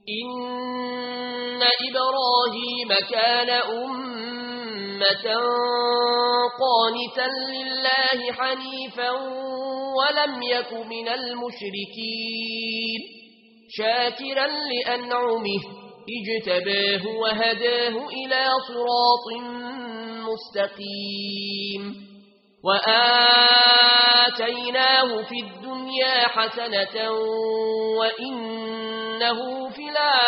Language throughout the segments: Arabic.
إن إبراهيم كان أمة قانتا لله حنيفا ولم يك من المشركين شاكرا لأنعمه اجتباه وهداه إلى صراط مستقيم وآتيناه في الدنيا حسنة وإنه في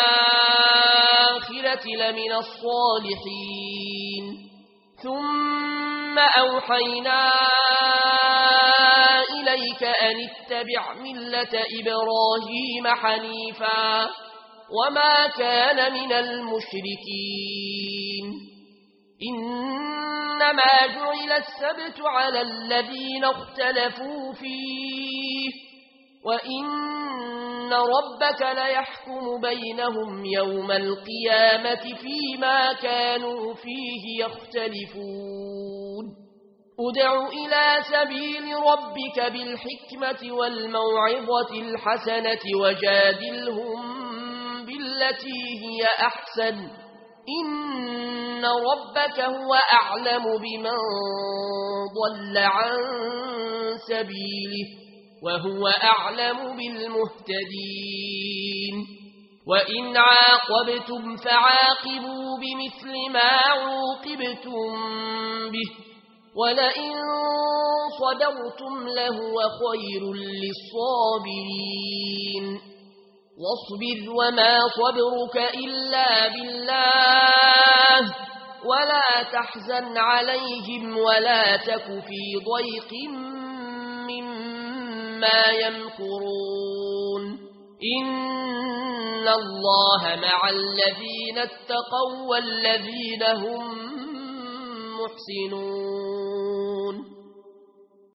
الآخرة لمن الصالحين ثم أوحينا إليك أن اتبع ملة إبراهيم حنيفا وما كان من المشركين إنما جعل السبت على الذين اختلفوا فيه وإن ربك ليحكم بينهم يوم القيامة فيما كانوا فيه يختلفون ادع إلى سبيل ربك بالحكمة والموعظة الحسنة وجادلهم بالتي هي أحسن إن ربك هو أعلم بمن ضل عن سبيله وهو أعلم بالمهتدين وإن عاقبتم فعاقبوا بمثل ما عوقبتم به ولئن صبرتم لهو خير للصابرين واصبر وما صبرك إلا بالله ولا تحزن عليهم ولا تك في ضيق مما يمكرون إن الله مع الذين اتقوا والذين هم محسنون